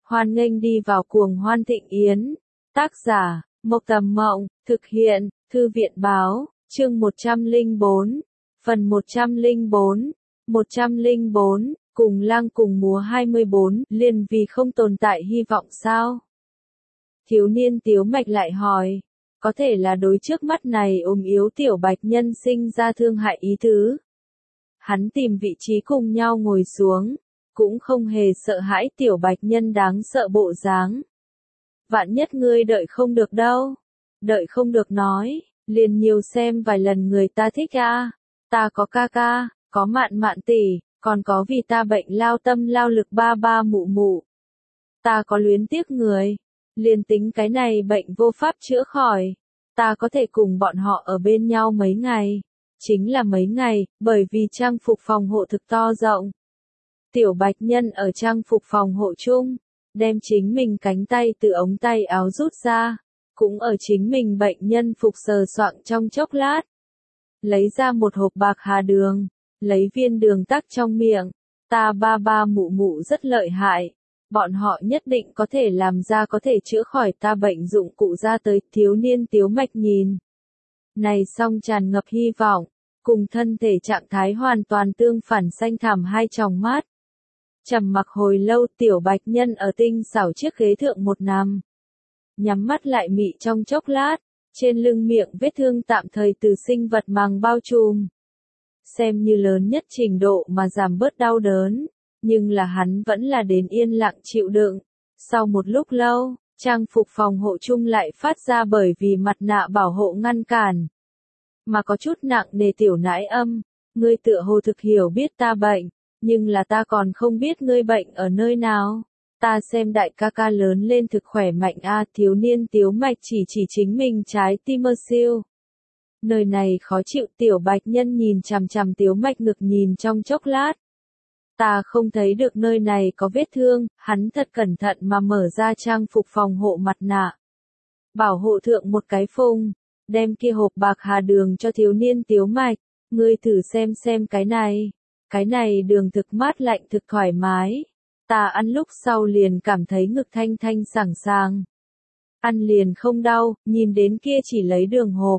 Hoan nghênh đi vào cuồng hoan thịnh yến. Tác giả, Mộc Tầm Mộng, thực hiện, Thư viện báo, chương 104, phần 104, 104, cùng lang cùng múa 24, liền vì không tồn tại hy vọng sao? Thiếu niên Tiếu Mạch lại hỏi, có thể là đối trước mắt này ốm yếu tiểu bạch nhân sinh ra thương hại ý tứ. Hắn tìm vị trí cùng nhau ngồi xuống, cũng không hề sợ hãi tiểu bạch nhân đáng sợ bộ dáng. Vạn nhất ngươi đợi không được đâu. Đợi không được nói, liền nhiều xem vài lần người ta thích a. Ta có ca ca, có mạn mạn tỷ, còn có vì ta bệnh lao tâm lao lực ba ba mụ mụ. Ta có luyến tiếc người, liền tính cái này bệnh vô pháp chữa khỏi. Ta có thể cùng bọn họ ở bên nhau mấy ngày. Chính là mấy ngày, bởi vì trang phục phòng hộ thực to rộng. Tiểu bạch nhân ở trang phục phòng hộ chung, đem chính mình cánh tay từ ống tay áo rút ra, cũng ở chính mình bệnh nhân phục sờ soạng trong chốc lát. Lấy ra một hộp bạc hà đường, lấy viên đường tắc trong miệng, ta ba ba mụ mụ rất lợi hại, bọn họ nhất định có thể làm ra có thể chữa khỏi ta bệnh dụng cụ ra tới. Thiếu niên Tiếu Mạch nhìn. Này xong tràn ngập hy vọng, cùng thân thể trạng thái hoàn toàn tương phản xanh thẳm hai tròng mắt. Trầm mặc hồi lâu tiểu bạch nhân ở tinh xảo chiếc ghế thượng một nằm. Nhắm mắt lại mị trong chốc lát, trên lưng miệng vết thương tạm thời từ sinh vật màng bao trùm. Xem như lớn nhất trình độ mà giảm bớt đau đớn, nhưng là hắn vẫn là đến yên lặng chịu đựng. Sau một lúc lâu, trang phục phòng hộ chung lại phát ra bởi vì mặt nạ bảo hộ ngăn cản. Mà có chút nặng nề tiểu nãi âm, ngươi tựa hồ thực hiểu biết ta bệnh, nhưng là ta còn không biết ngươi bệnh ở nơi nào. Ta xem đại ca ca lớn lên thực khỏe mạnh a. Thiếu niên Tiếu Mạch chỉ chính mình trái tim mơ siêu. Nơi này khó chịu. Tiểu bạch nhân nhìn chằm chằm Tiếu Mạch ngực nhìn trong chốc lát. Ta không thấy được nơi này có vết thương. Hắn thật cẩn thận mà mở ra trang phục phòng hộ mặt nạ. Bảo hộ thượng một cái phùng, đem kia hộp bạc hà đường cho thiếu niên Tiếu Mạch. Ngươi thử xem cái này. Cái này đường thực mát lạnh thực thoải mái. Ta ăn lúc sau liền cảm thấy ngực thanh thanh sảng sàng. Ăn liền không đau, nhìn đến kia chỉ lấy đường hộp.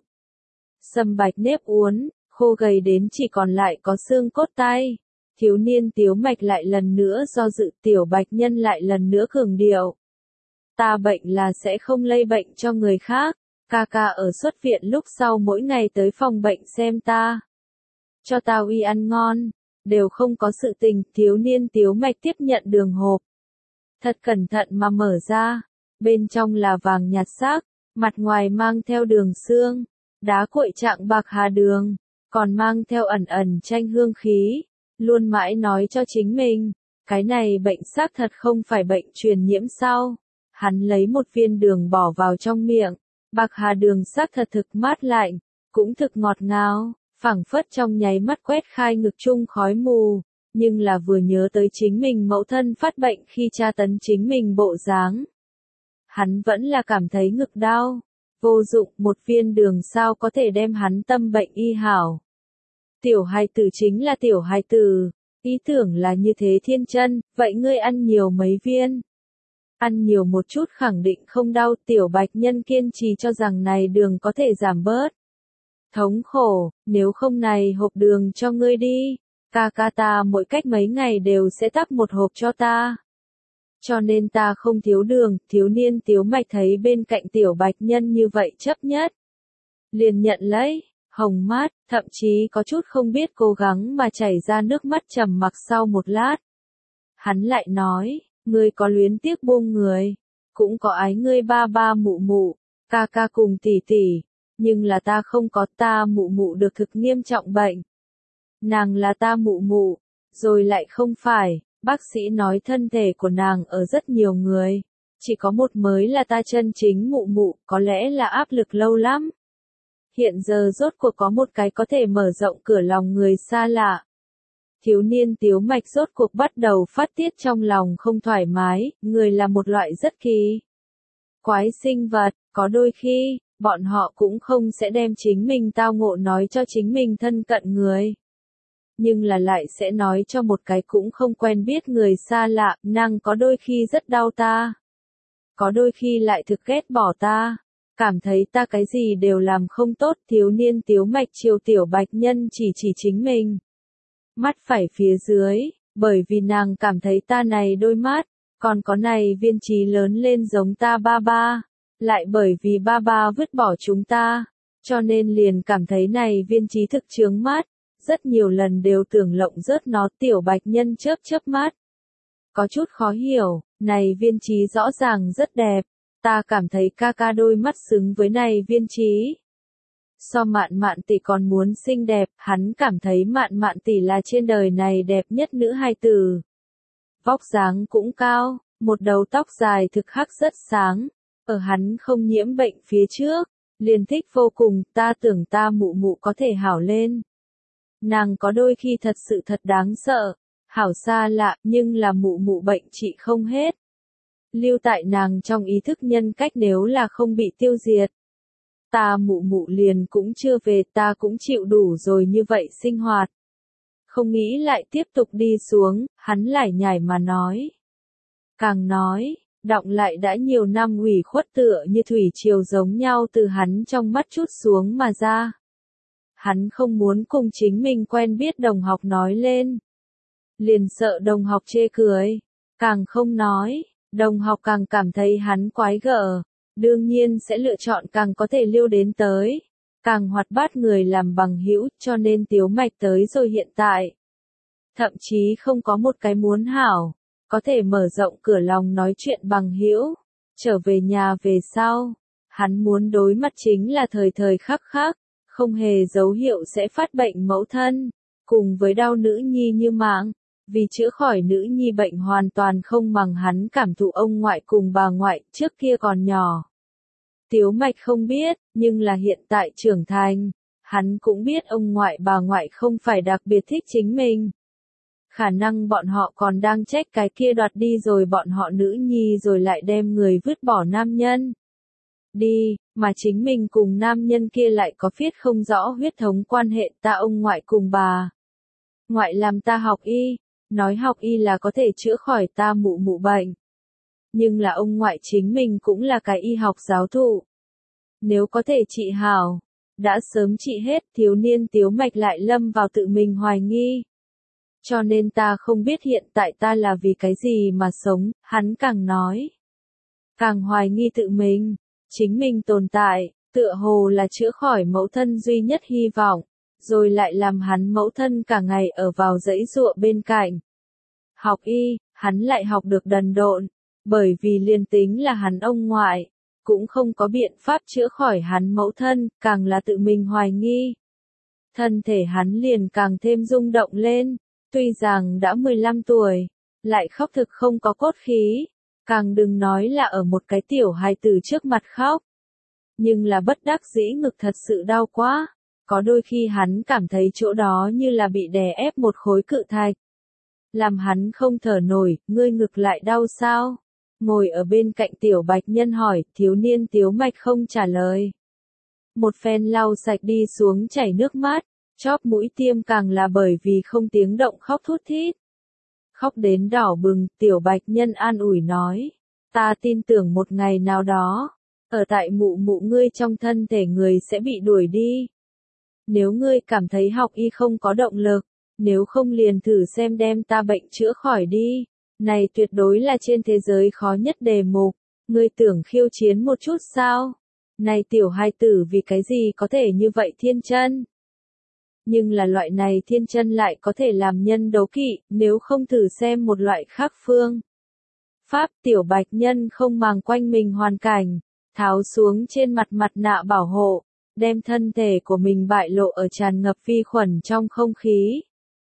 Sâm bạch nếp uốn, khô gầy đến chỉ còn lại có xương cốt tay. Thiếu niên Tiếu Mạch lại lần nữa do dự. Tiểu bạch nhân lại lần nữa cường điệu. Ta bệnh là sẽ không lây bệnh cho người khác. Ca ca ở xuất viện lúc sau mỗi ngày tới phòng bệnh xem ta. Cho ta uy ăn ngon. Đều không có sự tình. Thiếu niên Tiếu Mạch tiếp nhận đường hộp. Thật cẩn thận mà mở ra. Bên trong là vàng nhạt sắc, mặt ngoài mang theo đường xương, đá cuội trạng bạc hà đường, còn mang theo ẩn ẩn chanh hương khí. Luôn mãi nói cho chính mình, cái này bệnh xác thật không phải bệnh truyền nhiễm sao. Hắn lấy một viên đường bỏ vào trong miệng. Bạc hà đường xác thật thực mát lạnh, cũng thực ngọt ngào. Phảng phất trong nháy mắt quét khai ngực chung khói mù, nhưng là vừa nhớ tới chính mình mẫu thân phát bệnh khi tra tấn chính mình bộ dáng. Hắn vẫn là cảm thấy ngực đau, vô dụng. Một viên đường sao có thể đem hắn tâm bệnh y hảo. Tiểu hài tử chính là tiểu hài tử, ý tưởng là như thế thiên chân, vậy ngươi ăn nhiều mấy viên. Ăn nhiều một chút khẳng định không đau. Tiểu bạch nhân kiên trì cho rằng này đường có thể giảm bớt thống khổ, nếu không này hộp đường cho ngươi đi. Ca ca ta mỗi cách mấy ngày đều sẽ tắc một hộp cho ta. Cho nên ta không thiếu đường. Thiếu niên Tiếu Mạch thấy bên cạnh tiểu bạch nhân như vậy chấp nhất. Liền nhận lấy, hồng mắt, thậm chí có chút không biết cố gắng mà chảy ra nước mắt. Trầm mặc sau một lát. Hắn lại nói, ngươi có luyến tiếc buông người, cũng có ái ngươi ba ba mụ mụ, ca ca cùng tỷ tỷ. Nhưng là ta không có. Ta mụ mụ được thực nghiêm trọng bệnh. Nàng là ta mụ mụ, rồi lại không phải. Bác sĩ nói thân thể của nàng ở rất nhiều người. Chỉ có một mới là ta chân chính mụ mụ, có lẽ là áp lực lâu lắm. Hiện giờ rốt cuộc có một cái có thể mở rộng cửa lòng người xa lạ. Thiếu niên Tiếu Mạch rốt cuộc bắt đầu phát tiết trong lòng không thoải mái. Người là một loại rất kỳ quái sinh vật, có đôi khi bọn họ cũng không sẽ đem chính mình tao ngộ nói cho chính mình thân cận người. nhưng là lại sẽ nói cho một cái cũng không quen biết người xa lạ, nàng có đôi khi rất đau ta. Có đôi khi lại thực ghét bỏ ta. Cảm thấy ta cái gì đều làm không tốt, thiếu niên tiếu mạch chiều tiểu bạch nhân chỉ chính mình. Mắt phải phía dưới, bởi vì nàng cảm thấy ta này đôi mắt, còn có này viên trí lớn lên giống ta ba ba. Lại bởi vì ba ba vứt bỏ chúng ta, cho nên liền cảm thấy này viên trí thực chướng mắt. Rất nhiều lần đều tưởng lộng rớt nó, tiểu bạch nhân chớp mắt. Có chút khó hiểu, này viên trí rõ ràng rất đẹp. Ta cảm thấy ca ca đôi mắt xứng với này viên trí. So mạn mạn tỷ còn muốn xinh đẹp, hắn cảm thấy mạn mạn tỷ là trên đời này đẹp nhất nữ hài tử. Vóc dáng cũng cao, một đầu tóc dài thực hắc rất sáng, ở hắn không nhiễm bệnh phía trước, liền thích vô cùng, ta tưởng ta mụ mụ có thể hảo lên. Nàng có đôi khi thật sự thật đáng sợ, hảo xa lạ, nhưng là mụ mụ bệnh trị không hết. Lưu tại nàng trong ý thức nhân cách nếu là không bị tiêu diệt. Ta mụ mụ liền cũng chưa về, ta cũng chịu đủ rồi như vậy sinh hoạt. Không nghĩ lại tiếp tục đi xuống, hắn lải nhải mà nói. Càng nói, đọng lại đã nhiều năm ủy khuất tựa như thủy triều giống nhau từ hắn trong mắt chút xuống mà ra. Hắn không muốn cùng chính mình quen biết đồng học nói lên. Liền sợ đồng học chê cười, càng không nói, đồng học càng cảm thấy hắn quái gở, đương nhiên sẽ lựa chọn càng có thể lưu đến tới, càng hoạt bát người làm bằng hữu, cho nên tiếu mạch tới rồi hiện tại. Thậm chí không có một cái muốn hảo, có thể mở rộng cửa lòng nói chuyện bằng hữu, trở về nhà về sau, hắn muốn đối mặt chính là thời thời khắc khắc, không hề dấu hiệu sẽ phát bệnh mẫu thân, cùng với đau nữ nhi như mạng. Vì chữa khỏi nữ nhi bệnh hoàn toàn không bằng hắn cảm thụ ông ngoại cùng bà ngoại trước kia còn nhỏ. Tiếu mạch không biết, nhưng là hiện tại trưởng thành, hắn cũng biết ông ngoại bà ngoại không phải đặc biệt thích chính mình. Khả năng bọn họ còn đang trách cái kia đoạt đi rồi bọn họ nữ nhi rồi lại đem người vứt bỏ nam nhân. Đi, mà chính mình cùng nam nhân kia lại có viết không rõ huyết thống quan hệ, ta ông ngoại cùng bà ngoại làm ta học y. Nói học y là có thể chữa khỏi ta mụ mụ bệnh. Nhưng là ông ngoại chính mình cũng là cái y học giáo thụ. Nếu có thể trị hảo, đã sớm trị hết, thiếu niên tiếu mạch lại lâm vào tự mình hoài nghi. Cho nên ta không biết hiện tại ta là vì cái gì mà sống, hắn càng nói. Càng hoài nghi tự mình, chính mình tồn tại, tựa hồ là chữa khỏi mẫu thân duy nhất hy vọng. Rồi lại làm hắn mẫu thân cả ngày ở vào dãy dụa bên cạnh. Học y, hắn lại học được đần độn, bởi vì liền tính là hắn ông ngoại, cũng không có biện pháp chữa khỏi hắn mẫu thân, càng là tự mình hoài nghi. Thân thể hắn liền càng thêm rung động lên, tuy rằng đã 15 tuổi, lại khóc thực không có cốt khí, càng đừng nói là ở một cái tiểu hài tử trước mặt khóc. Nhưng là bất đắc dĩ ngực thật sự đau quá. Có đôi khi hắn cảm thấy chỗ đó như là bị đè ép một khối cự thạch. Làm hắn không thở nổi, ngươi ngực lại đau sao? Ngồi ở bên cạnh tiểu bạch nhân hỏi, thiếu niên tiếu mạch không trả lời. Một phen lau sạch đi xuống chảy nước mắt, chóp mũi tiêm càng là bởi vì không tiếng động khóc thút thít. Khóc đến đỏ bừng, tiểu bạch nhân an ủi nói. Ta tin tưởng một ngày nào đó, ở tại mụ mụ ngươi trong thân thể người sẽ bị đuổi đi. Nếu ngươi cảm thấy học y không có động lực, nếu không liền thử xem đem ta bệnh chữa khỏi đi. Này tuyệt đối là trên thế giới khó nhất đề mục, ngươi tưởng khiêu chiến một chút sao? Này tiểu hài tử vì cái gì có thể như vậy thiên chân? Nhưng là loại này thiên chân lại có thể làm nhân đố kỵ, nếu không thử xem một loại khác phương. Pháp tiểu bạch nhân không màng quanh mình hoàn cảnh, tháo xuống trên mặt mặt nạ bảo hộ. Đem thân thể của mình bại lộ ở tràn ngập vi khuẩn trong không khí.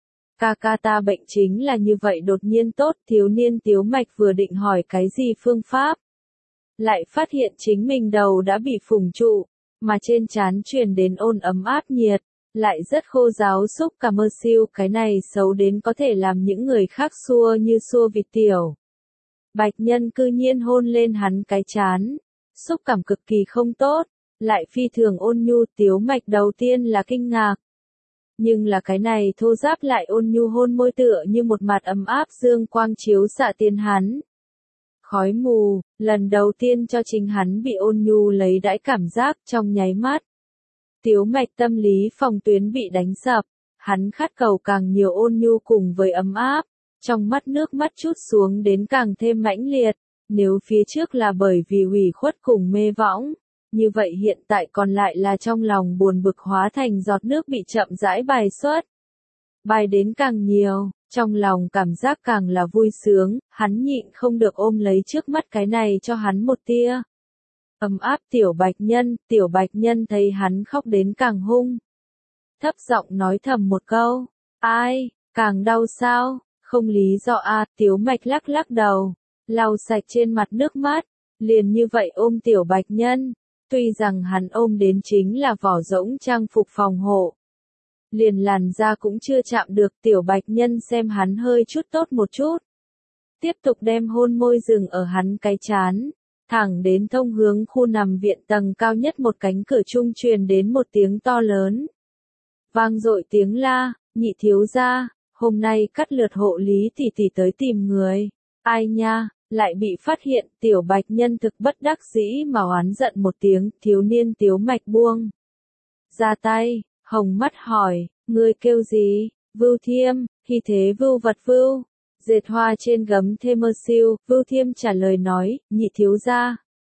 Ca ca ta bệnh chính là như vậy đột nhiên tốt, thiếu niên tiếu mạch vừa định hỏi cái gì phương pháp. Lại phát hiện chính mình đầu đã bị phủng trụ, mà trên trán truyền đến ôn ấm áp nhiệt, lại rất khô ráo xúc cả mơ siêu, cái này xấu đến có thể làm những người khác xua như xua vịt tiểu. Bạch nhân cư nhiên hôn lên hắn cái trán, xúc cảm cực kỳ không tốt. Lại phi thường ôn nhu, tiếu mạch đầu tiên là kinh ngạc. Nhưng là cái này thô ráp lại ôn nhu hôn môi tựa như một mặt ấm áp dương quang chiếu xạ tiền hắn. Khói mù, lần đầu tiên cho chính hắn bị ôn nhu lấy đãi cảm giác trong nháy mắt. Tiếu mạch tâm lý phòng tuyến bị đánh sập, hắn khát cầu càng nhiều ôn nhu cùng với ấm áp, trong mắt nước mắt trút xuống đến càng thêm mãnh liệt, nếu phía trước là bởi vì ủy khuất cùng mê võng, như vậy hiện tại còn lại là trong lòng buồn bực hóa thành giọt nước bị chậm rãi bài xuất. Bài đến càng nhiều, trong lòng cảm giác càng là vui sướng, hắn nhịn không được ôm lấy trước mắt cái này cho hắn một tia. Ấm áp tiểu bạch nhân thấy hắn khóc đến càng hung. Thấp giọng nói thầm một câu, ai, càng đau sao, không lý do Tiếu mạch lắc lắc đầu, lau sạch trên mặt nước mắt, liền như vậy ôm tiểu bạch nhân, tuy rằng hắn ôm đến chính là vỏ rỗng trang phục phòng hộ. Liền làn da cũng chưa chạm được tiểu bạch nhân xem hắn hơi chút tốt một chút. Tiếp tục đem hôn môi dừng ở hắn cái chán, thẳng đến thông hướng khu nằm viện tầng cao nhất một cánh cửa trung truyền đến một tiếng to lớn. Vang dội tiếng la, nhị thiếu gia, hôm nay cắt lượt hộ lý tỷ tỷ tới tìm người. Ai nha, lại bị phát hiện tiểu bạch nhân thực bất đắc dĩ mà oán giận một tiếng, thiếu niên Tiếu mạch buông ra tay, hồng mắt hỏi, ngươi kêu gì? Vưu Thiêm, khi thế vưu vật vưu. Dệt hoa trên gấm thêm mơ siêu, Vưu Thiêm trả lời nói, nhị thiếu gia.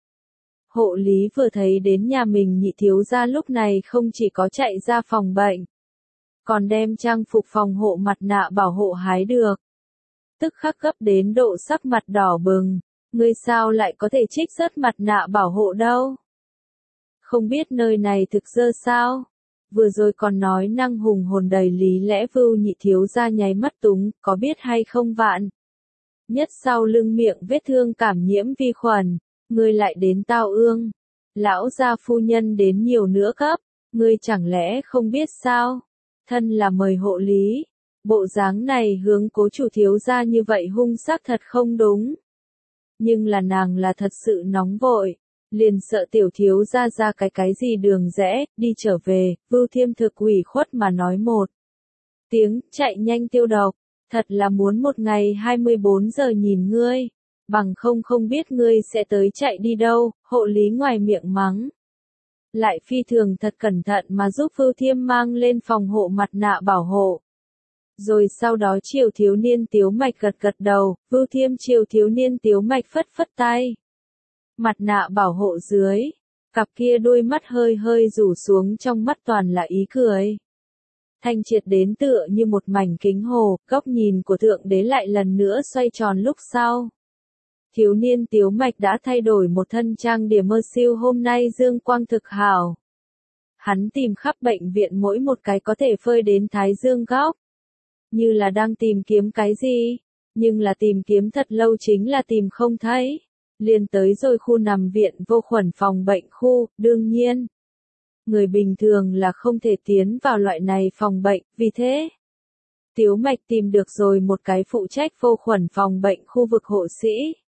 Hộ lý vừa thấy đến nhà mình nhị thiếu gia lúc này không chỉ có chạy ra phòng bệnh, còn đem trang phục phòng hộ mặt nạ bảo hộ hái được. Tức khắc gấp đến độ sắc mặt đỏ bừng, ngươi sao lại có thể trích rớt mặt nạ bảo hộ đâu? Không biết nơi này thực dơ sao? Vừa rồi còn nói năng hùng hồn đầy lý lẽ Vưu nhị thiếu gia nháy mắt túng, có biết hay không vạn? Nhất sau lưng miệng vết thương cảm nhiễm vi khuẩn, ngươi lại đến tao ương. Lão gia phu nhân đến nhiều nữa cấp, ngươi chẳng lẽ không biết sao? Thân là mời hộ lý, bộ dáng này hướng cố chủ thiếu gia như vậy hung sắc thật không đúng. Nhưng là nàng là thật sự nóng vội. Liền sợ tiểu thiếu gia ra cái gì đường rẽ, đi trở về, Vưu Thiêm thực ủy khuất mà nói một tiếng, chạy nhanh tiêu độc, thật là muốn một ngày 24 giờ nhìn ngươi, bằng không biết ngươi sẽ tới chạy đi đâu, hộ lý ngoài miệng mắng. Lại phi thường thật cẩn thận mà giúp Vưu Thiêm mang lên phòng hộ mặt nạ bảo hộ. Rồi sau đó chiều thiếu niên Tiếu mạch gật đầu, Vưu Thiêm chiều thiếu niên Tiếu mạch phất tay. Mặt nạ bảo hộ dưới, cặp kia đôi mắt hơi rủ xuống trong mắt toàn là ý cười. Thanh triệt đến tựa như một mảnh kính hồ, góc nhìn của thượng đế lại lần nữa xoay tròn lúc sau. Thiếu niên Tiếu mạch đã thay đổi một thân trang điểm mơ siêu hôm nay dương quang thực hảo. Hắn tìm khắp bệnh viện mỗi một cái có thể phơi đến thái dương góc. Như là đang tìm kiếm cái gì, nhưng là tìm kiếm thật lâu chính là tìm không thấy. Liền tới rồi khu nằm viện vô khuẩn phòng bệnh khu, đương nhiên. Người bình thường là không thể tiến vào loại này phòng bệnh, vì thế. Tiếu mạch tìm được rồi một cái phụ trách vô khuẩn phòng bệnh khu vực hộ sĩ.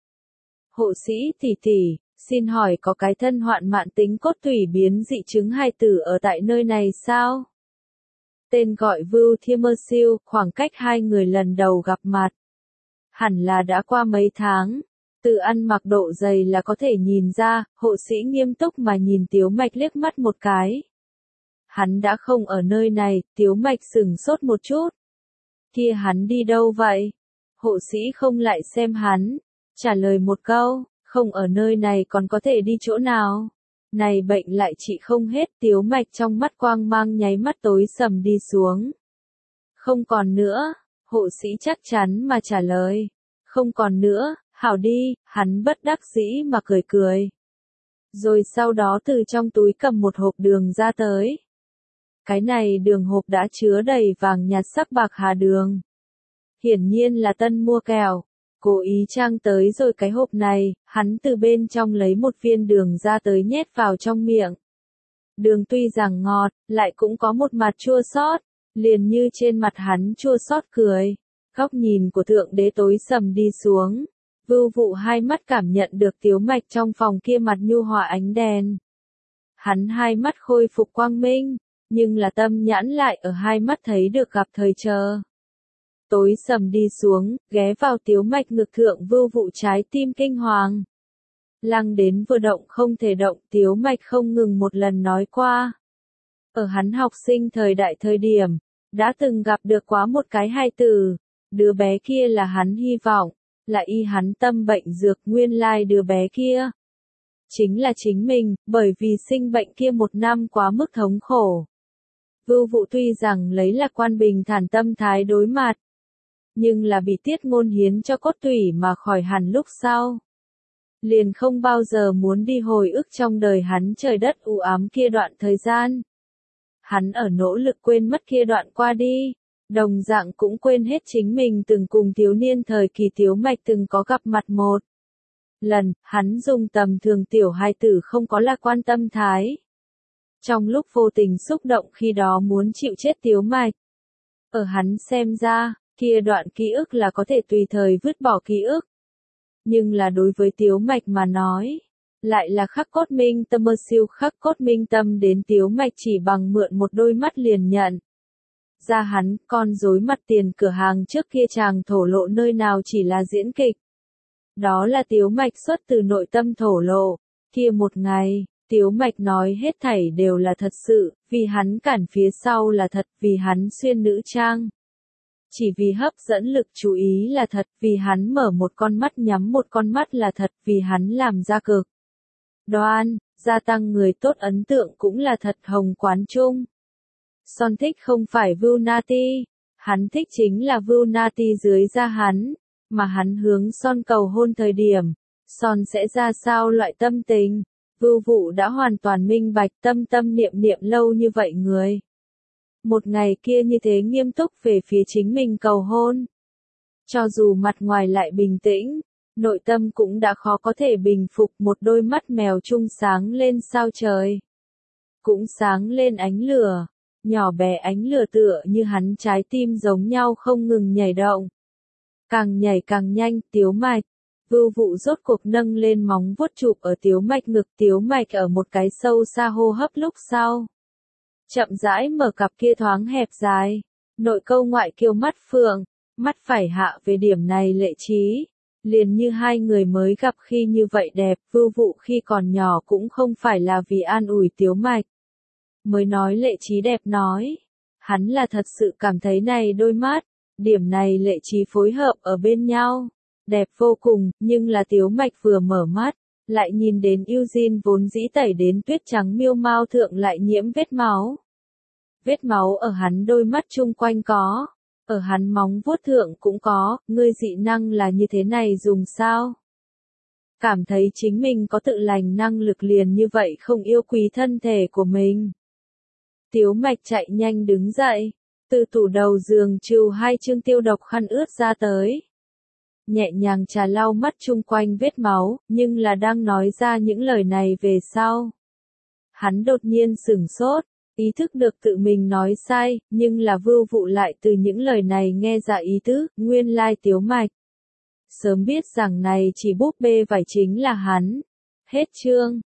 Hộ sĩ tỷ, xin hỏi có cái thân hoạn mạn tính cốt tủy biến dị chứng hài tử ở tại nơi này sao? Tên gọi Vưu Thiêm mơ siêu, khoảng cách hai người lần đầu gặp mặt. Hẳn là đã qua mấy tháng. Từ ăn mặc độ dày là có thể nhìn ra, hộ sĩ nghiêm túc mà nhìn Tiếu mạch liếc mắt một cái. Hắn đã không ở nơi này, Tiếu mạch sửng sốt một chút. Kia hắn đi đâu vậy? Hộ sĩ không lại xem hắn, trả lời một câu, không ở nơi này còn có thể đi chỗ nào? Này bệnh lại trị không hết, Tiếu mạch trong mắt quang mang nháy mắt tối sầm đi xuống. Không còn nữa, hộ sĩ chắc chắn mà trả lời. Không còn nữa. Hảo đi, hắn bất đắc dĩ mà cười. Rồi sau đó từ trong túi cầm một hộp đường ra tới. Cái này đường hộp đã chứa đầy vàng nhạt sắc bạc hà đường. Hiển nhiên là tân mua kẹo. Cố ý trang tới rồi cái hộp này, hắn từ bên trong lấy một viên đường ra tới nhét vào trong miệng. Đường tuy rằng ngọt, lại cũng có một mặt chua xót, liền như trên mặt hắn chua xót cười. Góc nhìn của thượng đế tối sầm đi xuống. Vưu vụ hai mắt cảm nhận được Tiếu mạch trong phòng kia mặt nhu hòa ánh đèn. Hắn hai mắt khôi phục quang minh, nhưng là tâm nhãn lại ở hai mắt thấy được gặp thời chờ. Tối sầm đi xuống, ghé vào Tiếu Mạch ngực thượng Vưu Vụ trái tim kinh hoàng. Lăng đến vừa động không thể động, Tiếu Mạch không ngừng một lần nói qua. Ở hắn học sinh thời đại thời điểm, đã từng gặp được quá một cái hài tử, đứa bé kia là hắn hy vọng, là y hắn tâm bệnh dược, nguyên lai đứa bé kia. Chính là chính mình, bởi vì sinh bệnh kia một năm quá mức thống khổ. Vưu Vụ tuy rằng lấy lạc quan bình thản tâm thái đối mặt, nhưng là bị Tiết Ngôn hiến cho cốt tủy mà khỏi hẳn lúc sau. Liền không bao giờ muốn đi hồi ức trong đời hắn trời đất u ám kia đoạn thời gian. Hắn ở nỗ lực quên mất kia đoạn qua đi, đồng dạng cũng quên hết chính mình từng cùng thiếu niên thời kỳ Tiếu Mạch từng có gặp mặt một lần, hắn dùng tầm thường tiểu hài tử không có là quan tâm thái. Trong lúc vô tình xúc động khi đó muốn chịu chết Tiếu Mạch. Ở hắn xem ra, kia đoạn ký ức là có thể tùy thời vứt bỏ ký ức. Nhưng là đối với Tiếu Mạch mà nói, lại là khắc cốt minh tâm mơ siêu khắc cốt minh tâm đến Tiếu Mạch chỉ bằng mượn một đôi mắt liền nhận. Ra hắn, con rối mặt tiền cửa hàng trước kia chàng thổ lộ nơi nào chỉ là diễn kịch. Đó là Tiếu Mạch xuất từ nội tâm thổ lộ, kia một ngày, Tiếu Mạch nói hết thảy đều là thật sự, vì hắn cản phía sau là thật, vì hắn xuyên nữ trang. Chỉ vì hấp dẫn lực chú ý là thật, vì hắn mở một con mắt nhắm một con mắt là thật, vì hắn làm ra cực đoan, gia tăng người tốt ấn tượng cũng là thật. Hồng Quán Trung. Son thích không phải Vưu Nati, hắn thích chính là Vưu Nati dưới da hắn, mà hắn hướng Son cầu hôn thời điểm, Son sẽ ra sao loại tâm tình. Vưu Vụ đã hoàn toàn minh bạch, tâm tâm niệm niệm lâu như vậy người. Một ngày kia như thế nghiêm túc về phía chính mình cầu hôn. Cho dù mặt ngoài lại bình tĩnh, nội tâm cũng đã khó có thể bình phục. Một đôi mắt mèo trung sáng lên sao trời. Cũng sáng lên ánh lửa, nhỏ bé ánh lửa tựa như hắn trái tim giống nhau không ngừng nhảy động. Càng nhảy càng nhanh, Tiếu Mạch. Vưu Vụ rốt cuộc nâng lên móng vuốt chụp ở Tiếu Mạch ngực. Tiếu Mạch ở một cái sâu xa hô hấp lúc sau. Chậm rãi mở cặp kia thoáng hẹp dài, nội câu ngoại kiêu mắt phượng, mắt phải hạ về điểm này lệ trí, liền như hai người mới gặp khi như vậy đẹp. Vưu Vụ khi còn nhỏ cũng không phải là vì an ủi Tiếu Mạch mới nói lệ trí đẹp nói, hắn là thật sự cảm thấy này đôi mắt, điểm này lệ trí phối hợp ở bên nhau, đẹp vô cùng. Nhưng là Tiếu Mạch vừa mở mắt, lại nhìn đến Eugene vốn dĩ tẩy đến tuyết trắng miêu mao thượng lại nhiễm vết máu. Vết máu ở hắn đôi mắt chung quanh có, ở hắn móng vuốt thượng cũng có. Ngươi dị năng là như thế này dùng sao? Cảm thấy chính mình có tự lành năng lực liền như vậy không yêu quý thân thể của mình. Tiếu Mạch chạy nhanh đứng dậy, từ tủ đầu giường trừ hai chương tiêu độc khăn ướt ra tới. Nhẹ nhàng trà lau mắt chung quanh vết máu, nhưng là đang nói ra những lời này về sau. Hắn đột nhiên sửng sốt, ý thức được tự mình nói sai, nhưng là Vưu Vụ lại từ những lời này nghe ra ý tứ, nguyên lai Tiếu Mạch. Sớm biết rằng này chỉ búp bê vải chính là hắn. Hết chương.